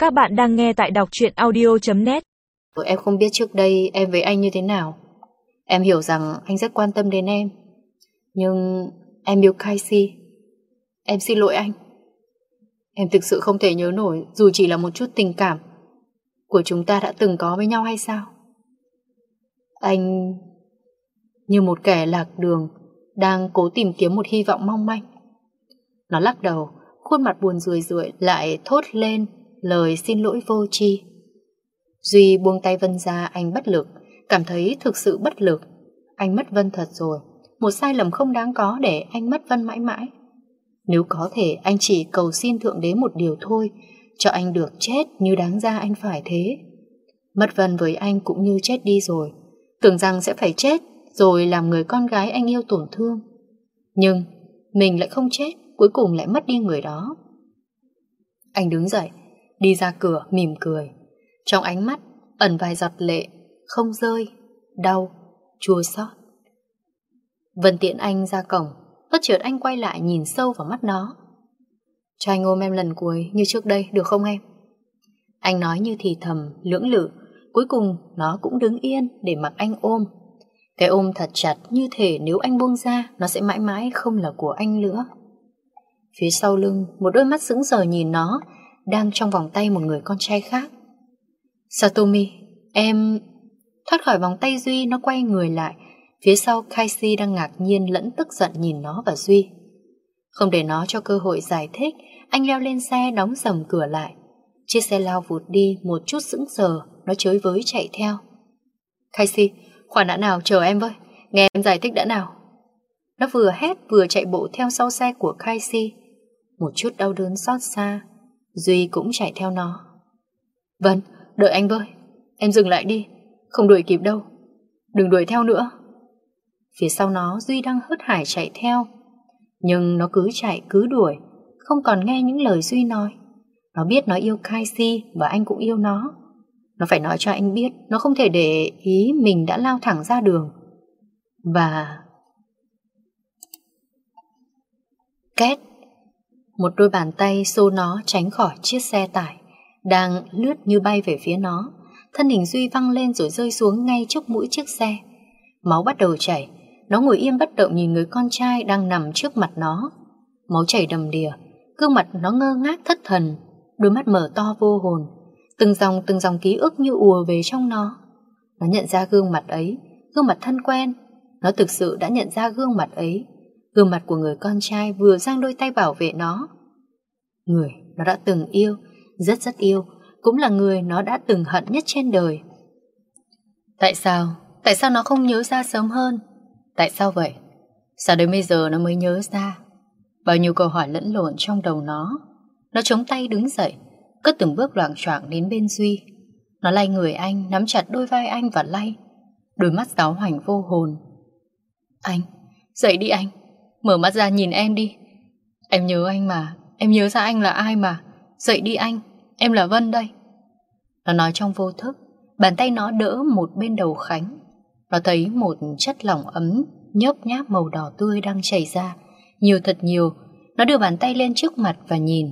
Các bạn đang nghe tại đọc truyện audio.net. Em không biết trước đây em với anh như thế nào. Em hiểu rằng anh rất quan tâm đến em. Nhưng em yêu Casey. Em xin lỗi anh. Em thực sự không thể nhớ nổi dù chỉ là một chút tình cảm của chúng ta đã từng có với nhau hay sao. Anh như một kẻ lạc đường đang cố tìm kiếm một hy vọng mong manh. Nó lắc đầu, khuôn mặt buồn rười rượi lại thốt lên lời xin lỗi vô tri. Duy buông tay Vân ra, anh bất lực, cảm thấy thực sự bất lực. Anh mất Vân thật rồi, một sai lầm không đáng có để anh mất Vân mãi mãi. Nếu có thể, anh chỉ cầu xin Thượng Đế một điều thôi, cho anh được chết như đáng ra anh phải thế. Mất Vân với anh cũng như chết đi rồi, tưởng rằng sẽ phải chết rồi làm người con gái anh yêu tổn thương. Nhưng mình lại không chết, cuối cùng lại mất đi người đó. Anh đứng dậy, đi ra cửa mỉm cười. Trong ánh mắt ẩn vài giọt lệ, không rơi, đau, chua xót. Vân tiễn anh ra cổng, bất chợt anh quay lại nhìn sâu vào mắt nó. Cho anh ôm em lần cuối như trước đây được không em? Anh nói như thì thầm, lưỡng lự. Cuối cùng nó cũng đứng yên để mặc anh ôm. Cái ôm thật chặt, như thể nếu anh buông ra, nó sẽ mãi mãi không là của anh nữa. Phía sau lưng, một đôi mắt sững sờ nhìn nó, đang trong vòng tay một người con trai khác. Satomi, em... Thoát khỏi vòng tay Duy, nó quay người lại. Phía sau Casey đang ngạc nhiên lẫn tức giận nhìn nó và Duy. Không để nó cho cơ hội giải thích, anh leo lên xe đóng sầm cửa lại. Chiếc xe lao vụt đi, một chút sững sờ, nó chới với chạy theo. Casey, khoan đã nào, chờ em với, nghe em giải thích đã nào. Nó vừa hét vừa chạy bộ theo sau xe của Casey. Một chút đau đớn xót xa, Duy cũng chạy theo nó. Vân, đợi anh với, em dừng lại đi, không đuổi kịp đâu, đừng đuổi theo nữa. Phía sau nó Duy đang hớt hải chạy theo, nhưng nó cứ chạy cứ đuổi, không còn nghe những lời Duy nói. Nó biết nó yêu Casey và anh cũng yêu nó. Nó phải nói cho anh biết nó không thể để ý mình đã lao thẳng ra đường. Và... Két! Một đôi bàn tay xô nó tránh khỏi chiếc xe tải đang lướt như bay về phía nó. Thân hình Duy văng lên rồi rơi xuống ngay trước mũi chiếc xe. Máu bắt đầu chảy. Nó ngồi im bất động nhìn người con trai đang nằm trước mặt nó. Máu chảy đầm đìa. Gương mặt nó ngơ ngác thất thần, đôi mắt mở to vô hồn. Từng dòng ký ức như ùa về trong nó. Nó nhận ra gương mặt ấy, gương mặt thân quen. Nó thực sự đã nhận ra gương mặt ấy, gương mặt của người con trai vừa giang đôi tay bảo vệ nó. Người nó đã từng yêu, rất yêu, cũng là người nó đã từng hận nhất trên đời. Tại sao nó không nhớ ra sớm hơn? Tại sao vậy? Sao đến bây giờ nó mới nhớ ra? Bao nhiêu câu hỏi lẫn lộn trong đầu nó. Nó chống tay đứng dậy, cất từng bước loạng choạng đến bên Duy. Nó lay người anh, nắm chặt đôi vai anh và lay. Đôi mắt giáo hoành vô hồn. Anh, dậy đi anh, mở mắt ra nhìn em đi. Em nhớ anh mà, em nhớ ra anh là ai mà. Dậy đi anh, em là Vân đây. Nó nói trong vô thức. Bàn tay nó đỡ một bên đầu Khánh. Nó thấy một chất lỏng ấm nhớp nháp màu đỏ tươi đang chảy ra, nhiều thật nhiều. Nó đưa bàn tay lên trước mặt và nhìn.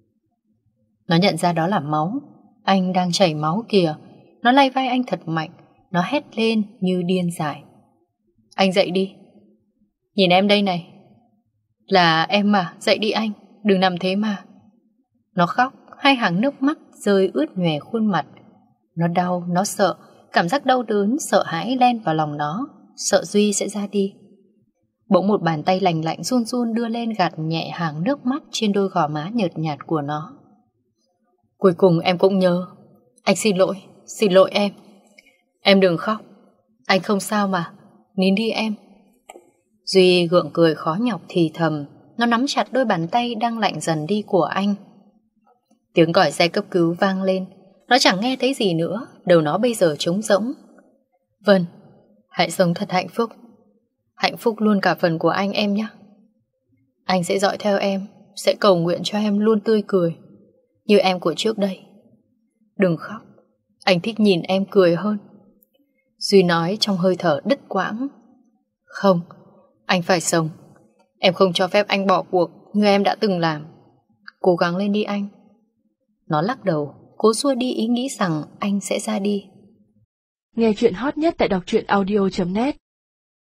Nó nhận ra đó là máu. Anh đang chảy máu kìa. Nó lay vai anh thật mạnh. Nó hét lên như điên dại. Anh dậy đi. Nhìn em đây này. Là em mà, dậy đi anh, đừng nằm thế mà. Nó khóc, hai hàng nước mắt rơi ướt nhòe khuôn mặt. Nó đau, nó sợ. Cảm giác đau đớn, sợ hãi len vào lòng nó. Sợ Duy sẽ ra đi. Bỗng một bàn tay lành lạnh run run đưa lên gạt nhẹ hàng nước mắt trên đôi gò má nhợt nhạt của nó. Cuối cùng em cũng nhớ. Anh xin lỗi em. Em đừng khóc. Anh không sao mà, nín đi em. Duy gượng cười khó nhọc thì thầm. Nó nắm chặt đôi bàn tay đang lạnh dần đi của anh. Tiếng còi xe cấp cứu vang lên. Nó chẳng nghe thấy gì nữa. Đầu nó bây giờ trống rỗng. Vân, hãy sống thật hạnh phúc. Hạnh phúc luôn cả phần của anh em nhé. Anh sẽ dõi theo em, sẽ cầu nguyện cho em luôn tươi cười như em của trước đây. Đừng khóc, anh thích nhìn em cười hơn. Duy nói trong hơi thở đứt quãng. Không, anh phải sống. Em không cho phép anh bỏ cuộc như em đã từng làm. Cố gắng lên đi anh. Nó lắc đầu, cố xua đi ý nghĩ rằng anh sẽ ra đi. Nghe chuyện hot nhất tại đọc truyện audio.net